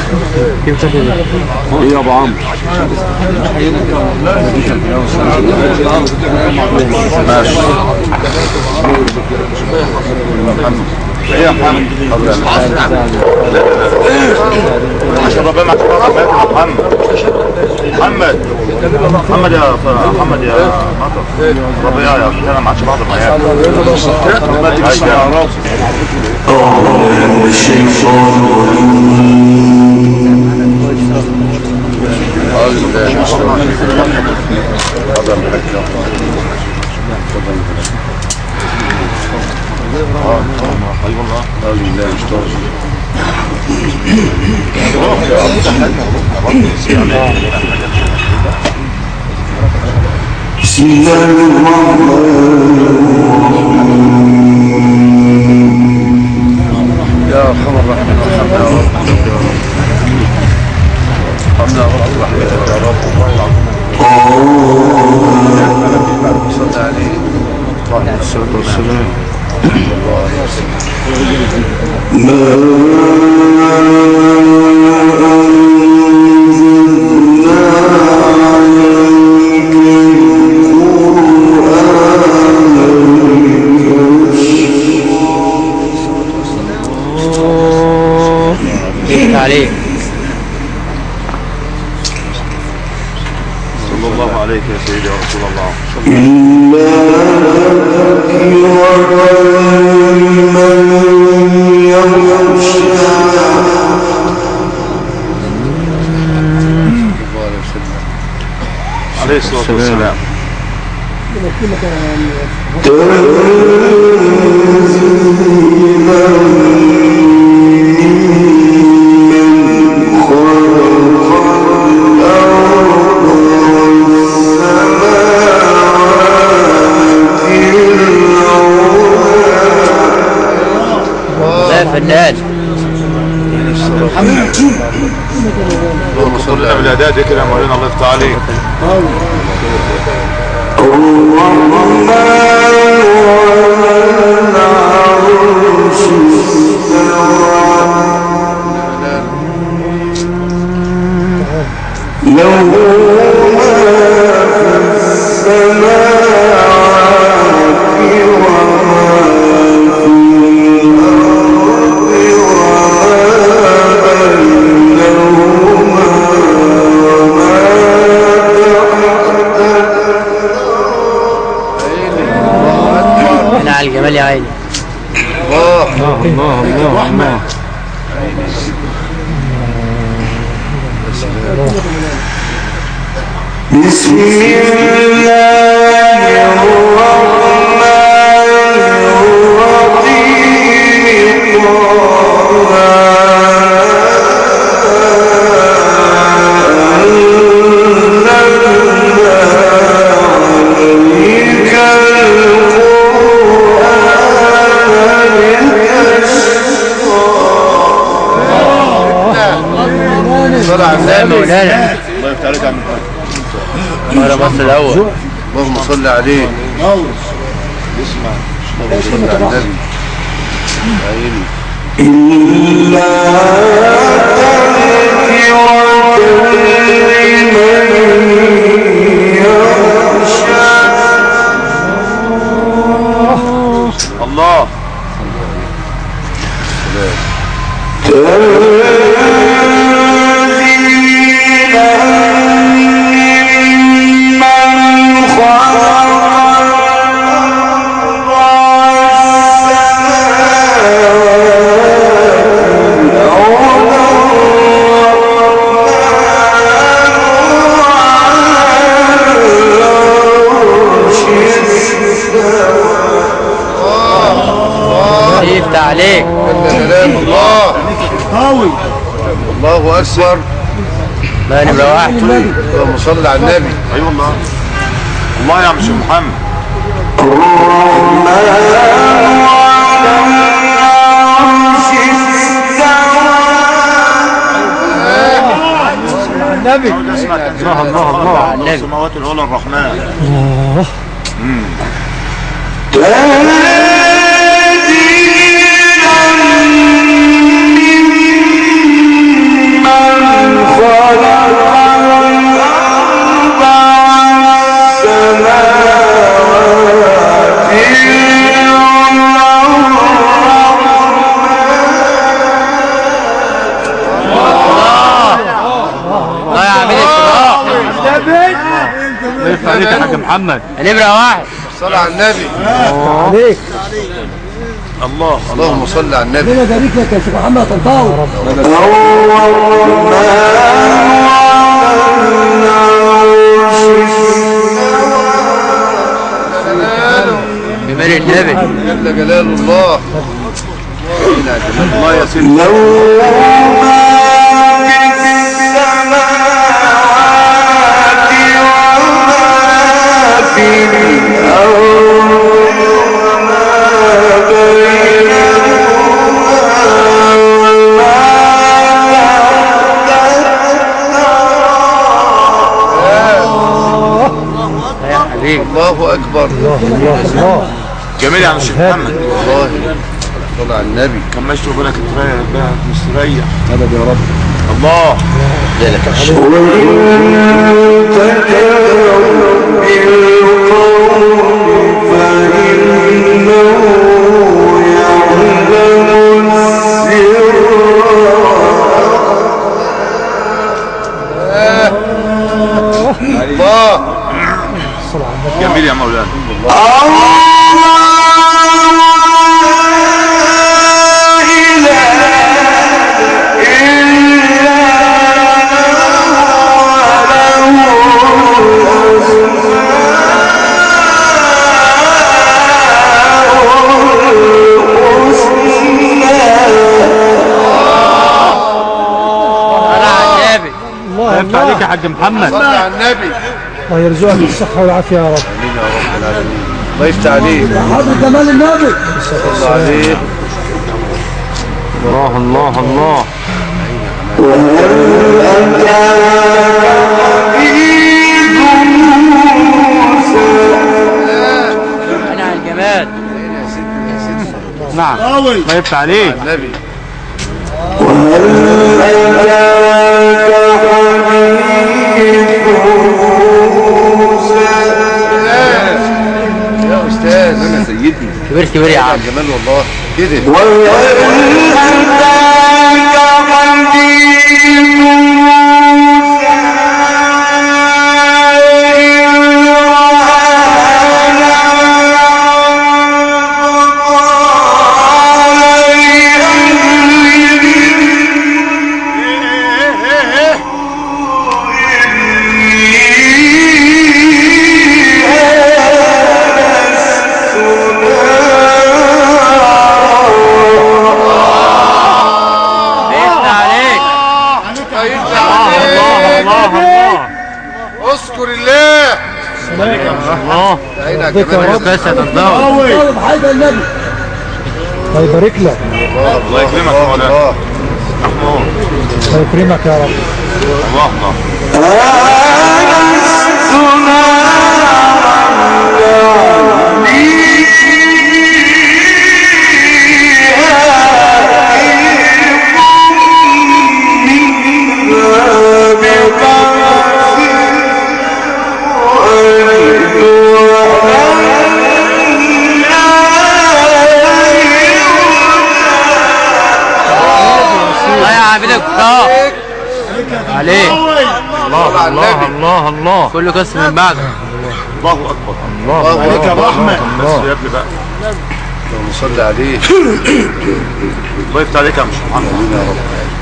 ايه يا ابو عمرو؟ ماشي. ايه يا محمد؟ عشان ربنا معك محمد. محمد يا محمد يا مطر ربيع يا انا ما عادش بعض المعيات. بسم الله الرحمن الرحيم. يا ارحم الراحمين ارحمنا يا رب. ارحمنا يا رب برحمتك يا رب. صلى عليه وعلى الصلاه والسلام. عليك صلى الله عليك يا سيدي يا رسول الله. عليه الصلاة والسلام. فنان اللهم صل على الاعداد كده مولانا الله يفتح عليك. على الجمال يا عيني. الله الله الله الله. بسم الله الرحمن مولانا الله يفتح عليك يا عم مرة مصر الأول. اللهم صل عليه. اسمع اللهم صل على النبي. إلا الله عليك. الله قوي. الله اكبر. ما نبقى واحد. اللهم صل على النبي. ايوه الله. الله يا عم شيخ محمد. النبي. الله الله الله. السماوات العلى الرحمن. الله عليك يا حاج محمد. نمرة واحد. صل على النبي. عليك. الله اللهم صل على النبي. ربنا يبارك لك يا شيخ محمد طنطاوي. جمال النبي. جل جلال الله. الله يا سيدي. الله اكبر. الله. جميل يا شيخ محمد. والله صل على النبي. كان ماشي وبالك مستريح. مدد يا رب. الله. لك الله. جميل يا مولانا. الله عليك يا حاج محمد. صل على النبي. الله يرزقك الصحة والعافية يا رب. امين يا رب العالمين. الله يفتح عليك. حاضر جمال النبي. صل عليه. الله الله الله. انا على الجمال. نعم. الله يفتح عليك. النبي. يا استاذ انا سيدي. كبير كبير يا عم. جمال والله كده. اذكر الله. الله. عينك ربك يا رب. كاسة الضوء. طالب حاجة النبي. الله يبارك لك. الله يكرمك يا مولانا. الله يكرمك يا رب. الله الله. عليه. الله الله الله الله. كله قسم من بعده. الله اكبر. الله عليك يا ابو أكبر. احمد. بس يا ابني بقى. اللهم صل عليه. الله يفتح عليك يا مش محمد. يا رب.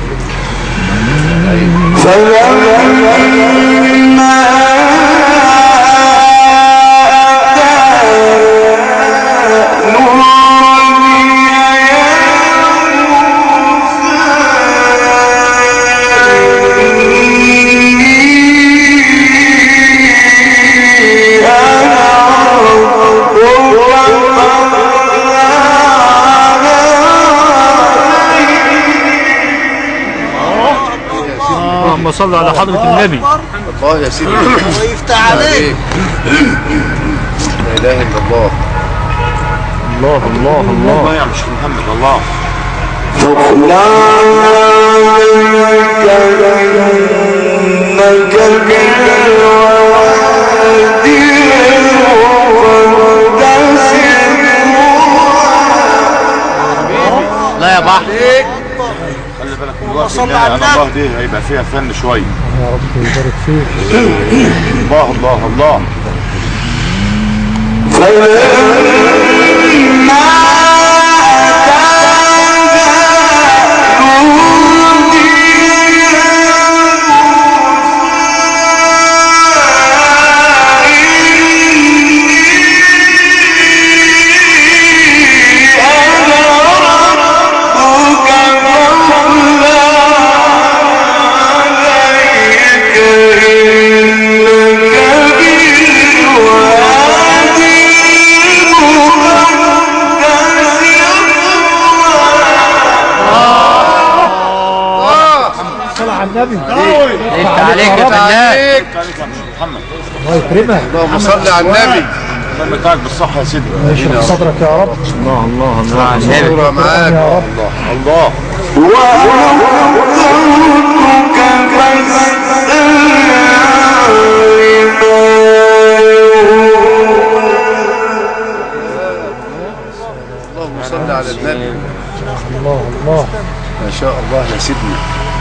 اللهم صل على حضرة النبي. الله يا سيدي. الله يفتح عليك. لا اله الا الله. الله الله الله. الله يا مش محمد. الله. لا يا بحر. خلي بالك من الوقت ده. الله دي هيبقى فيها فن شويه. يا رب يبارك فيك. الله الله الله. النبي انت عليك يا فنان. الله يكرمك. اللهم صل على النبي. الله يمتعك بالصحة يا سيدي. يشرح صدرك يا رب. الله الله الله على النبي. صورة معاك يا رب. الله. اللهم صل على النبي. الله الله. ما شاء الله يا سيدنا.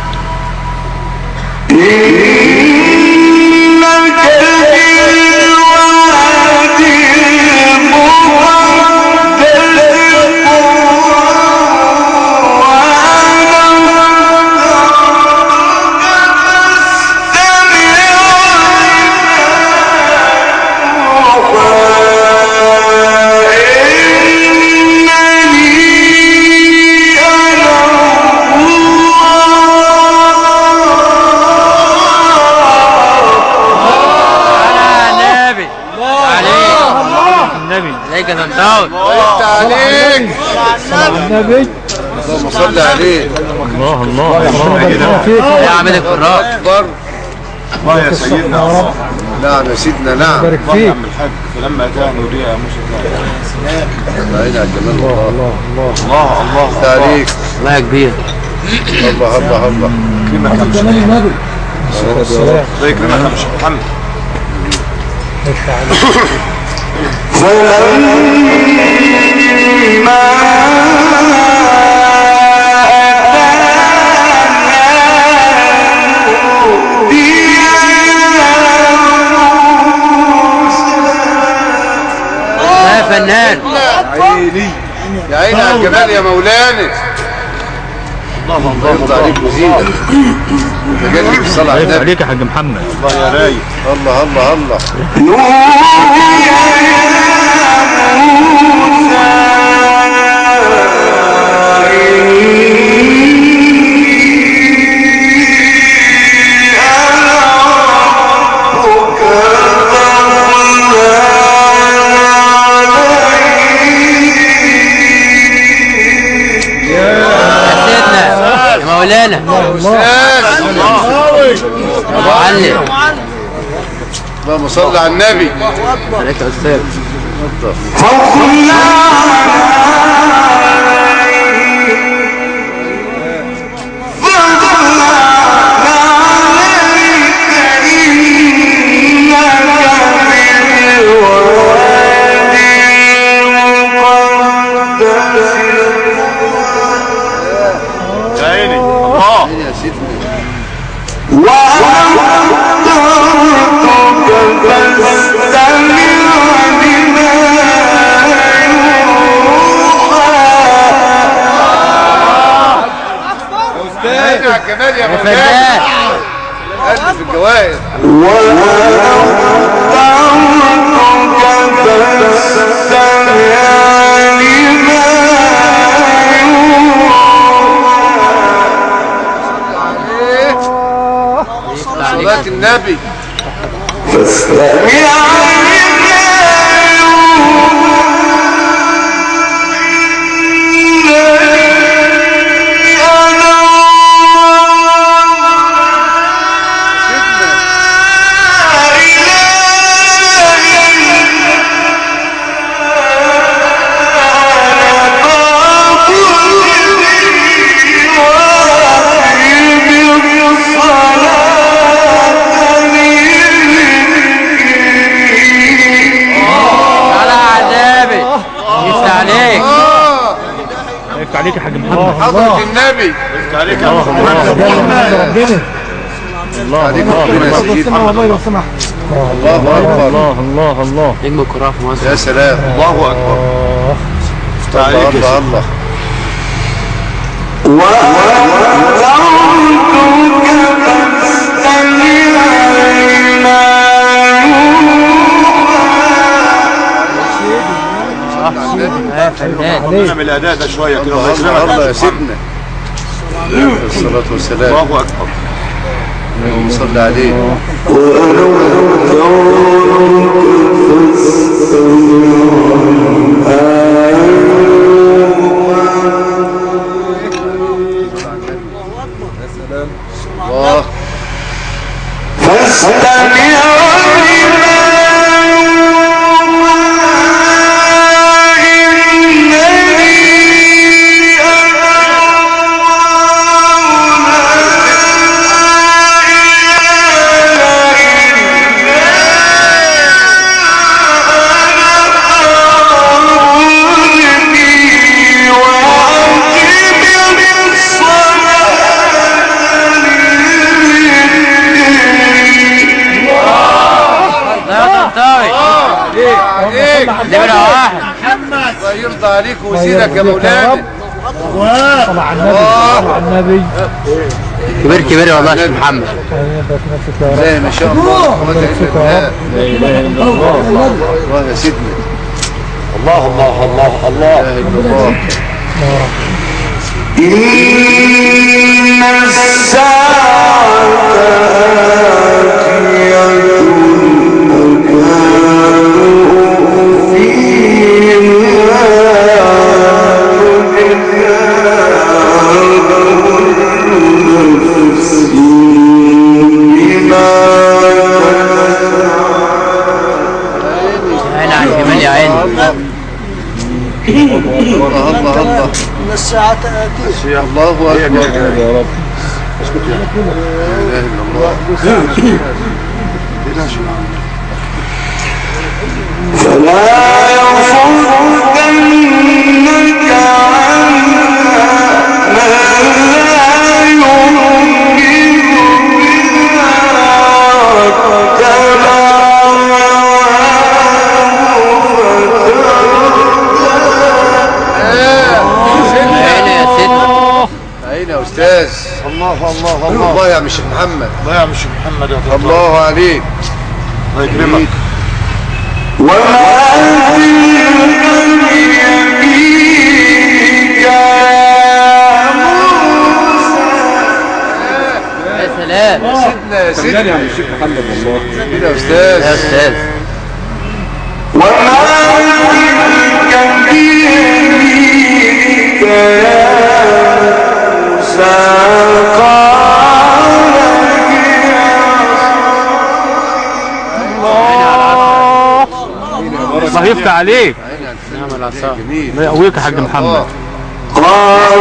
عليك يا سنتاوي. انت عليك. النبي. اللهم صل عليه. الله الله الله. يا عماد الفراق. اكبر. الله يا سيدنا يا رب. نعم يا سيدنا نعم. بارك الله فيك. يا عم الحاج فلما كان يريع موسى الله يعين على الجمال. الله الله. الله الله انت عليك. الله يا كبير. الله الله الله. يكرمك يا مش جمال النبي. السلام. الله يكرمك يا مش محمد. يا فنان. عيني يا عيني على الجمال يا مولانا. الله يرضى عليك وزيدك. تجلي بالصلاة على النبي. عليك يا حاج محمد. الله يا رايق. الله الله الله. مولانا ابو علي. اللهم صل على النبي. عليك يا استاذ. جمال يا فنان. قلب في الجوائز. صلاة النبي. عليك يا حاج محمد. حضرة النبي. عليك يا محمد. ربنا. الله عليك ربنا يا سيدي. والله لو سمحت. الله أكبر. الله الله الله. نجم الكرة في مصر. يا سلام. الله أكبر. الله الله الله. نعمل الاداء ده شويه كده. الله يا سيدنا. الصلاة والسلام. الله اكبر. اللهم صل عليه. الله. الله يرضى عليك ويزيدك يا مولانا. صلى على النبي. صلى على النبي. كبير كبير والله يا شيخ محمد. لا ما شاء الله. لا اله الا الله. الله يا سيدنا. الله الله الله الله. لا اله الا الله. إن الساعة الله الله الله. إن الساعة آتية. الله أكبر يا رب. لا إله إلا الله. فلا يصدنك عنها من لا يؤمن بها واتبع أين يا أستاذ؟ الله الله الله. الله يا مش محمد. الله يا مش محمد يا طه. الله عليك. الله يكرمك. وما تلك بيمينك يا موسى. يا سلام. يا سيدنا يا سيدنا. يا شيخ محمد والله. كده يا أستاذ. يا أستاذ. وما تلك بيمينك يا موسى. الله يفتح عليك. نعم العصا. جميل. الله يقويك يا حاج محمد. قال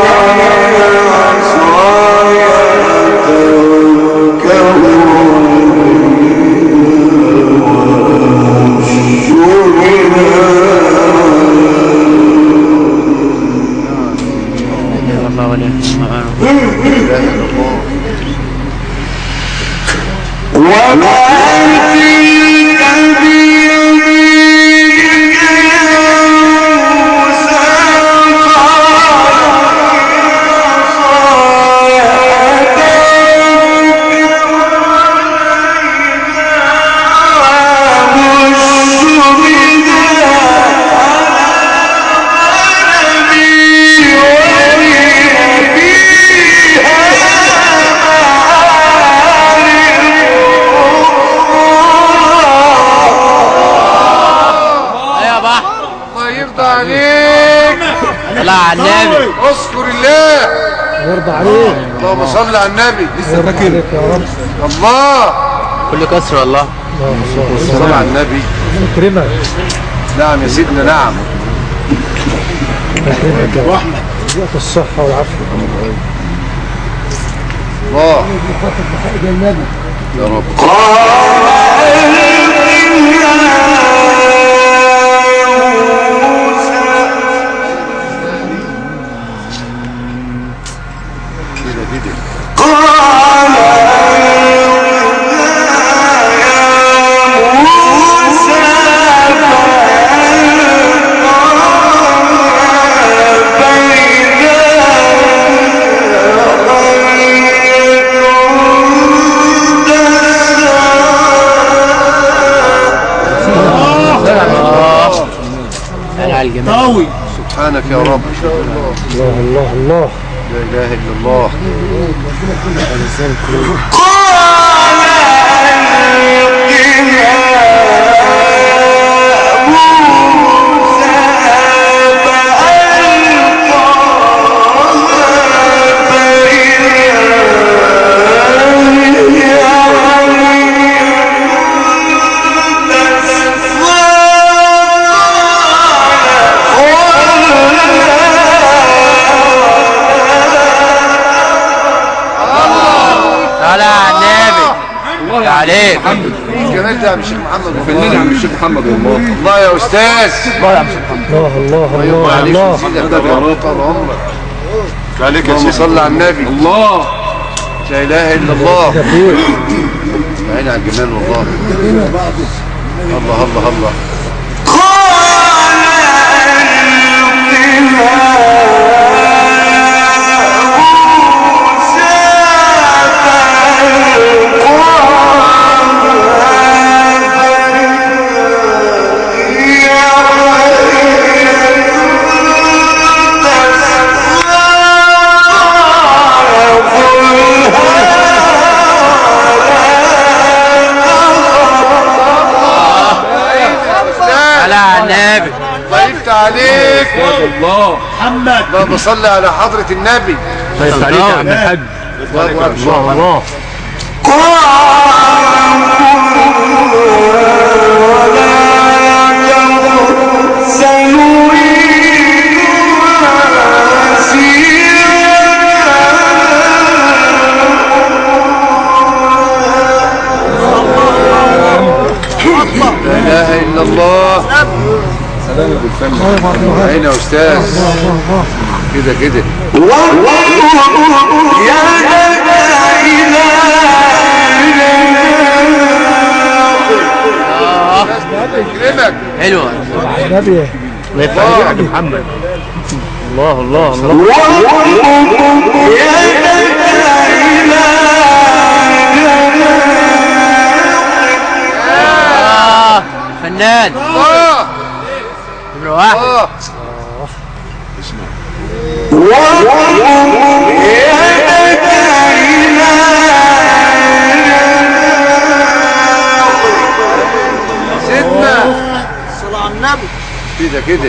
الله وليه. وما تلك بيمينك يا موسى. عليك. الله على النبي. اذكر الله. يرضى عليك. اللهم صل على النبي. لسه فاكر يا رب. الله. كل كسر والله. صل على النبي. يكرمك. نعم يا سيدنا. نعم. يكرمك يا رحمة. وقت الصحة والعافية. الله. يا رب. قال يا سبحانك يا رب. الله الله الله. لا اله الا الله. صلى على النبي. عليك الجمال ده يا عم الشيخ محمد. فنان يا عم الشيخ محمد والله. الله يا استاذ. الله الله الله عليك الله. سيدك يا رب طال عمرك. عليك يا اللهم سيدي. صل على النبي. الله لا اله الا الله. عيني على الجمال والله. الله الله الله. على النبي. الله يفتح عليك. الله محمد. اللهم صل على حضرة النبي. طيب عليك يا عم الحاج. الله الله. لا اله الا الله. عيني يا استاذ. كده كده. يكرمك. حلوة. نبي. الله يفتح عليك يا محمد. الله الله الله. فنان نمرة واحد. سيدنا صلى على النبي. كده كده.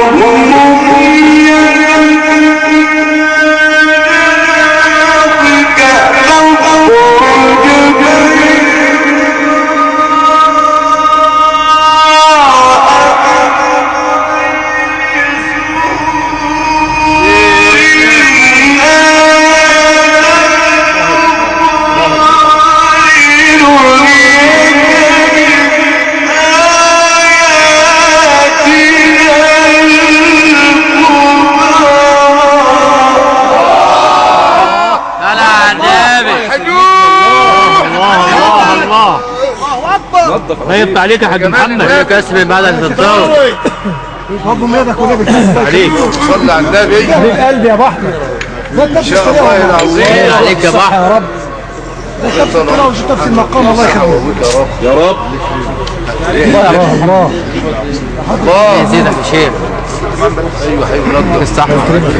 الله يفتح عليك يا حاج محمد. كسر بعد الانتظار. برضه ميادك ولا بتكسب عليك. صلى على النبي. حبيب قلبي يا ابو احمد. ان شاء الله العظيم. عليك يا بحر. يا رب. نفس الكلام وشوف نفس المقام. الله يخليك يا رب. الله الله الله يزيدك يا شيخ. ايوه حبيبي الله استحمل.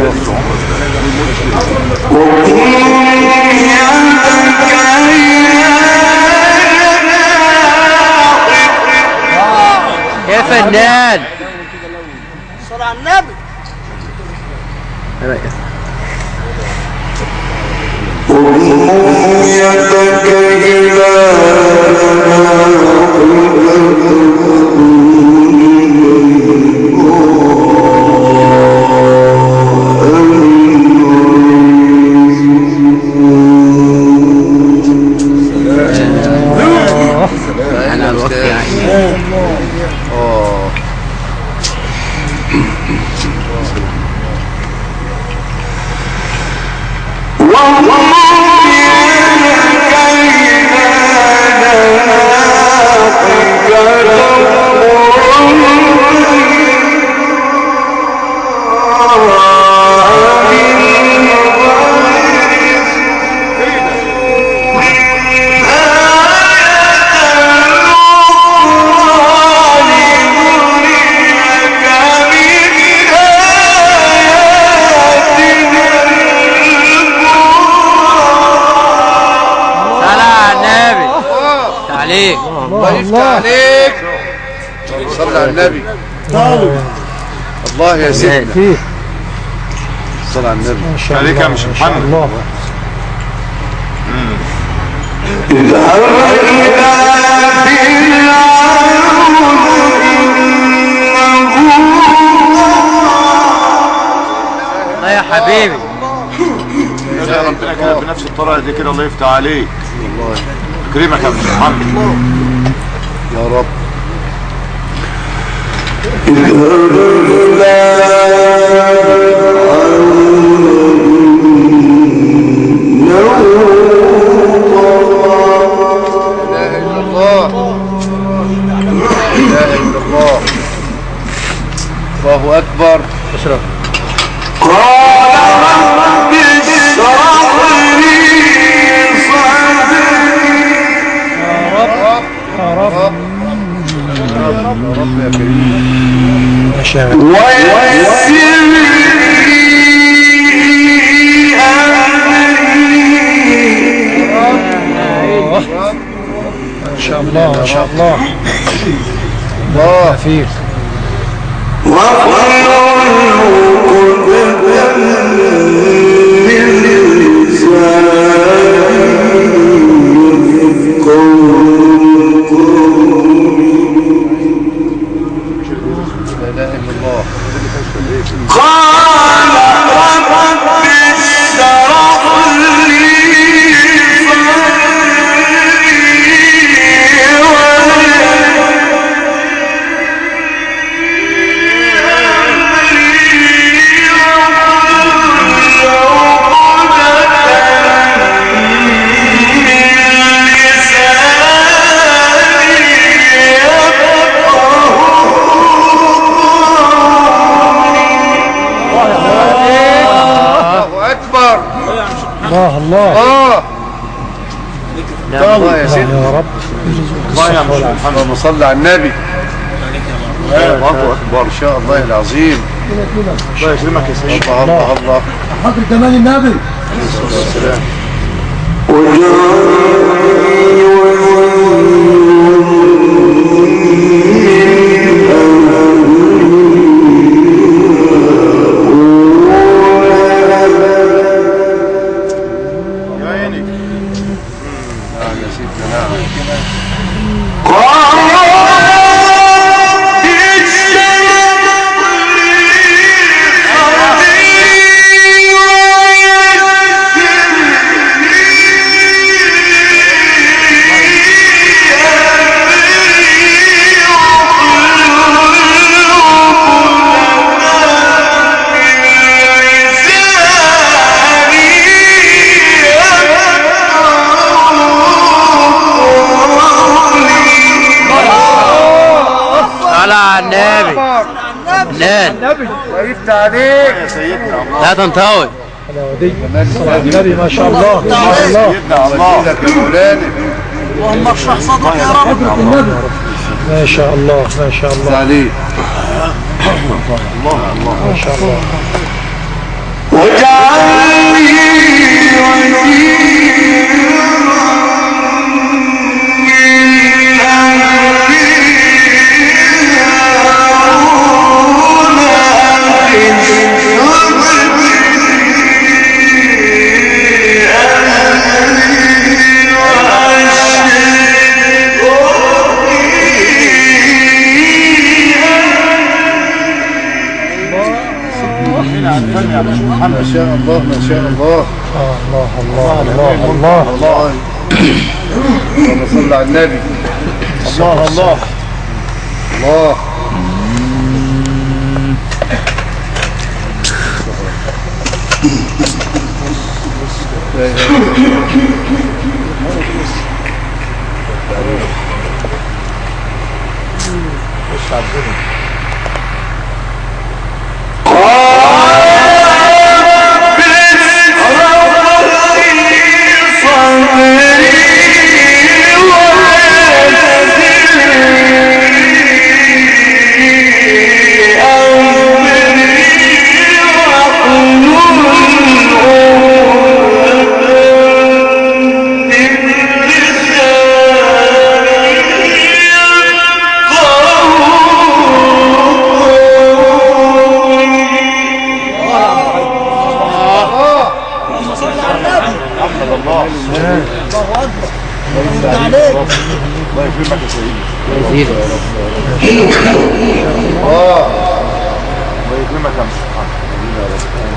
يا فنان. صلى على النبي. يدك إلى أنا الوقت يعني. عليك. الله يفتح عليك. صل على النبي. الله يا سيدنا. صل على النبي. عليك يا مش محمد. الله. لا يا حبيبي. يا ربنا كده بنفس الطريقه دي كده، الله يفتح عليك. الله يكرمك يا مش محمد. يا رب. الله أكبر. اشرب. قال رب اشرح لي صدري. يا رب يا كريم. ويسر لي أمري. ما شاء الله ما شاء الله. الله فيك. واحلل عقدة من لساني يفقهوا قولي. لا إله إلا الله. قال رب اشرح لي الله الله. الله يا سيدي. يا رب. الله يا محمد. اللهم صل على النبي. الله أكبر. إن شاء الله العظيم. الله يكرمك يا سيدي. الله الله الله. حضر جمال النبي. السلام. النبي. وقفت عليك يا سيدنا. لا تنطوي. صلى على النبي. ما شاء الله ما شاء الله. سيدنا الله يا مولانا. اللهم اشرح صدرك يا رب. ما شاء الله ما شاء الله عليك. الله ما شاء الله. واجعلني ما شاء الله ما شاء الله. الله الله الله الله الله. اللهم صل على النبي. الله الله الله. محمد الله. الله اكبر. الله عليك. الله يكرمك يا سيدي. يزيد الله يكرمك يا محمد.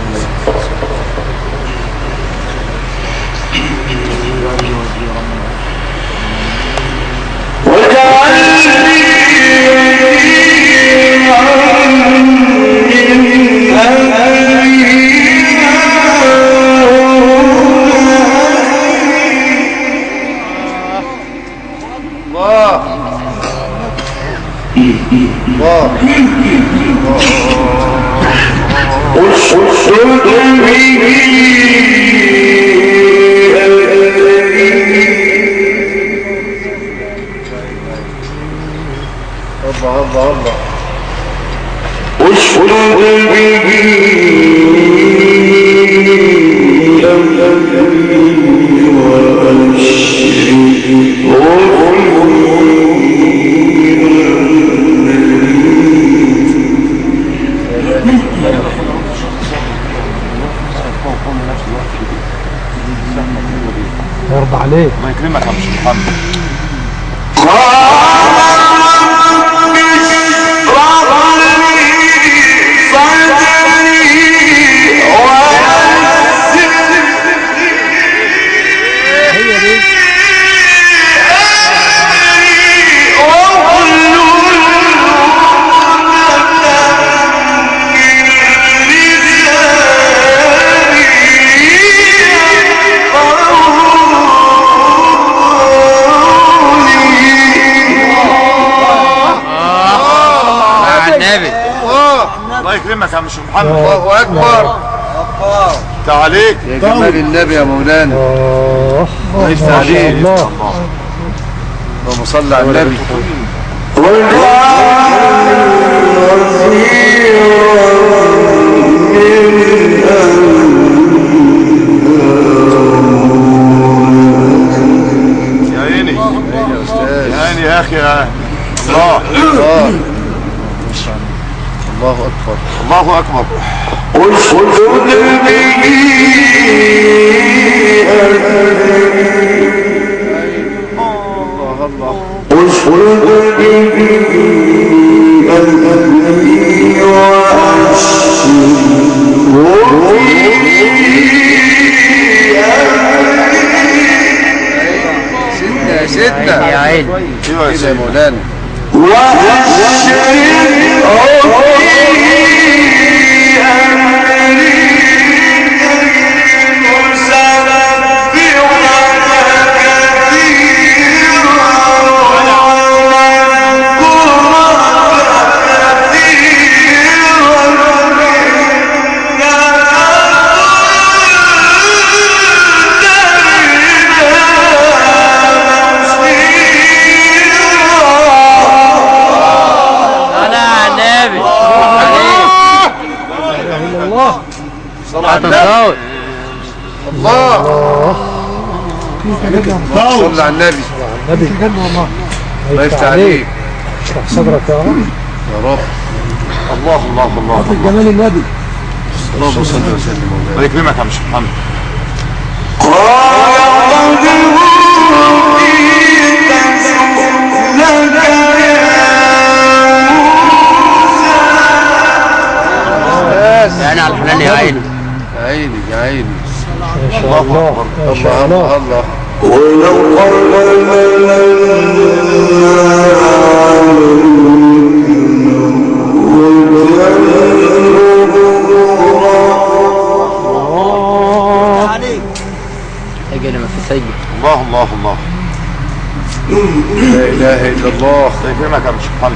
يرضى عليك. الله يكرمك يا محمد. الله يكرمك يا محمد. الله اكبر. تعاليك يا جمال النبي يا مولانا. الله يفتح عليك. اللهم صل على النبي. يا عيني يا استاذ. يا عيني يا اخي يا الله. الله اكبر. الله اكبر. سيدنا يا عيني. ايوه يا مولانا. الله الله. صل على النبي. النبي بجد والله. الله يفتح عليك. اشرح صدرك يا رب. يا رب. الله الله الله جمال النبي. اللهم صل وسلم. الله يكرمك يا محمد. يعني على الحنان يا عيني. يا عيني يا عيني. ما شاء الله ما شاء الله الله. الله. سجل ما في سجل. الله الله الله. لا اله الا الله. الله يكرمك يا محمد.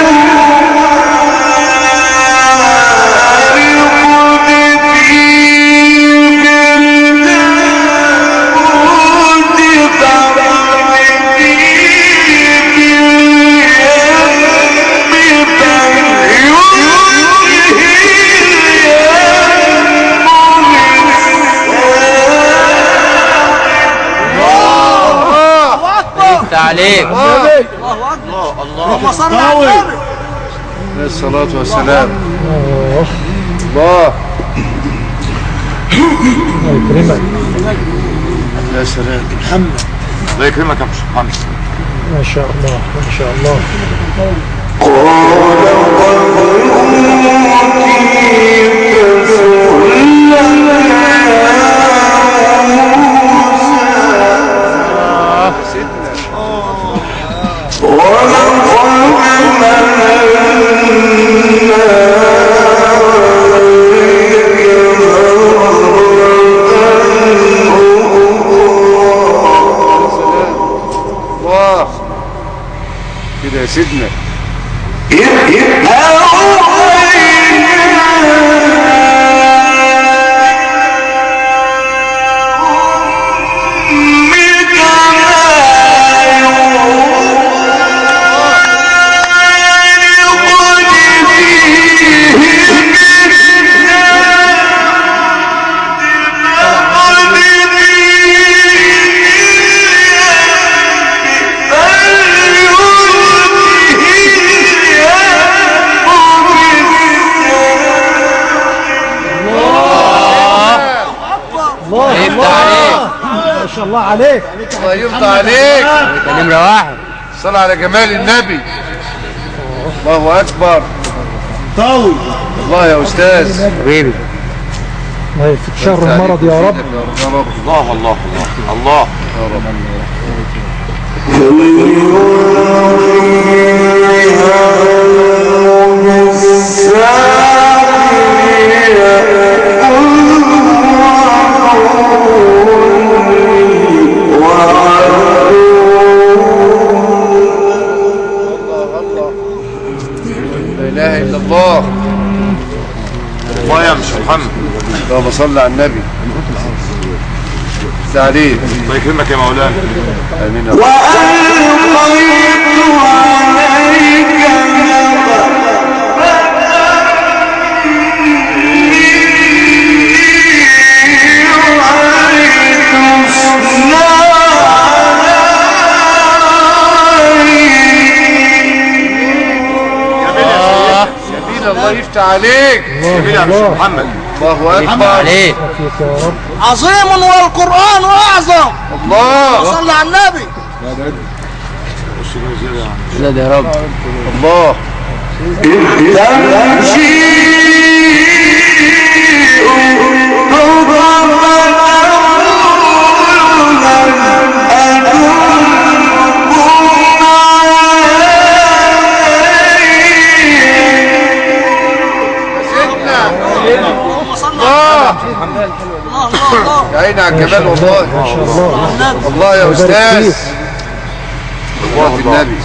ما عليك. اللهم صل على النبي. عليه الصلاة والسلام. الله يكرمك. يا سلام. محمد الله يكرمك يا محمد. ما شاء الله ما شاء الله. الله كده يا سيدنا. ما شاء الله عليك. الله يرضى عليك. نمرة واحد. صل على جمال النبي. الله أكبر. طاوي. الله يا أستاذ. حبيبي. الله يفك شر المرض يا رب. يا رب. الله الله الله الله يا رب. لا إله إلا الله. الله يا مش محمد. اللهم صل على النبي. عليه. الله يكرمك يا مولانا. آمين يا رب. الله يفتح عليك. جميل يا مش محمد. الله أكبر. عليك. عظيم والقرآن أعظم. الله. صل على النبي. زاد يا رب. الله. يا عيني على الجمال والله. ما شاء الله. الله يا أستاذ. الله النبي.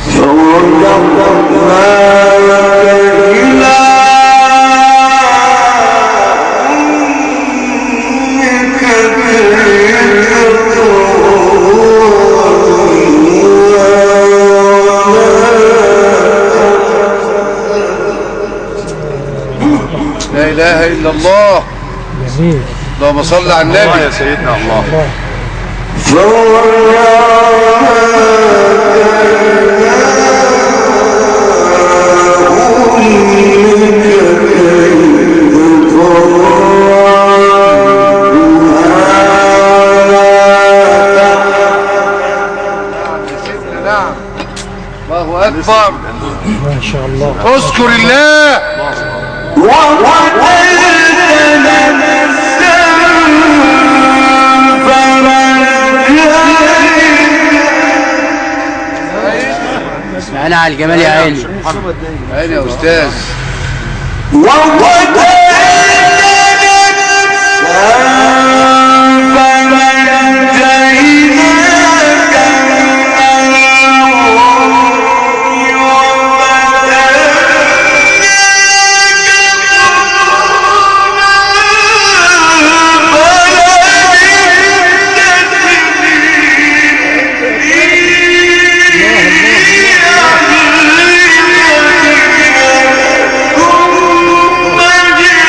لا إله إلا الله. جميل. اللهم صل على الله النبي. يا سيدنا الله. نعم. الله أكبر. ما شاء الله. اذكر الله. معانا على الجمال يا عيني. عيني يا أستاذ. ثم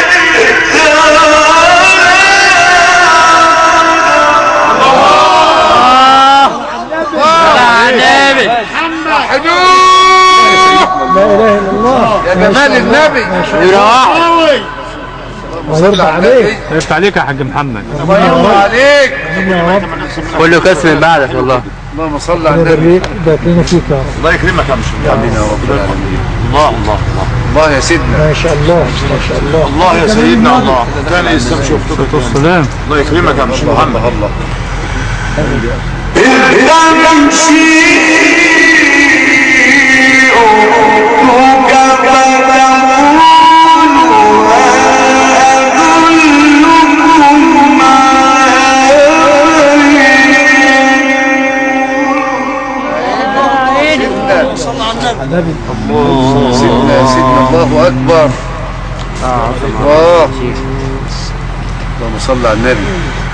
جمال النبي. نمرة واحد. ويرضى عليك. يفتح عليك يا حاج محمد. الله يرضى عليك. كله كاس من بعدك والله. اللهم صل على النبي. بارك لنا فيك يا رب. الله يكرمك يا مشرف. امين يا رب العالمين. الله الله الله. الله يا سيدنا. ما شاء الله ما شاء الله. الله يا سيدنا الله. كان الاسلام شفتك. والسلام. الله يكرمك يا مشرف محمد. الله النبي. سيدنا يا سيدنا. الله اكبر. الله. اللهم صل على النبي.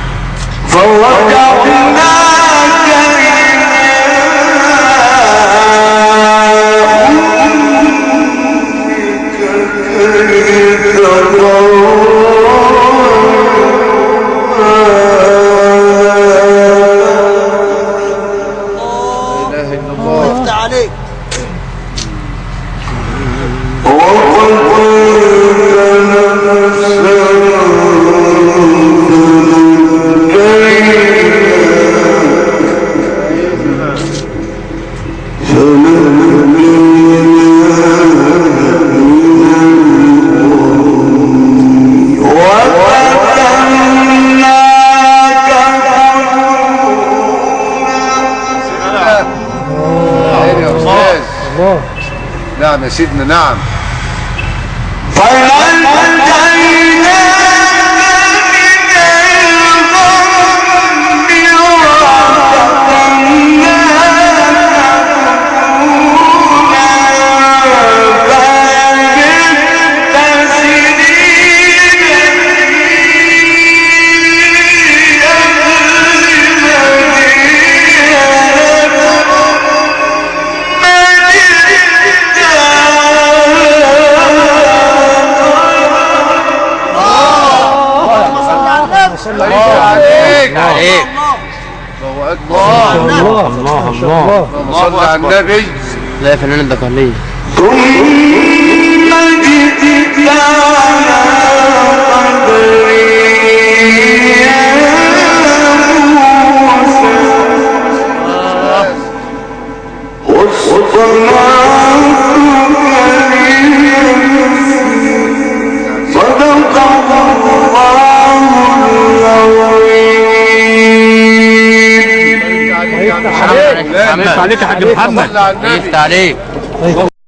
يفتح عليك. نعم يا سيدنا. نعم. عليك. الله اكبر. الله الله الله. اللهم صل على النبي. لا يا فنان الدقهلية. يفتح عليك يا حاج محمد. صل على النبي. يفتح عليك. الله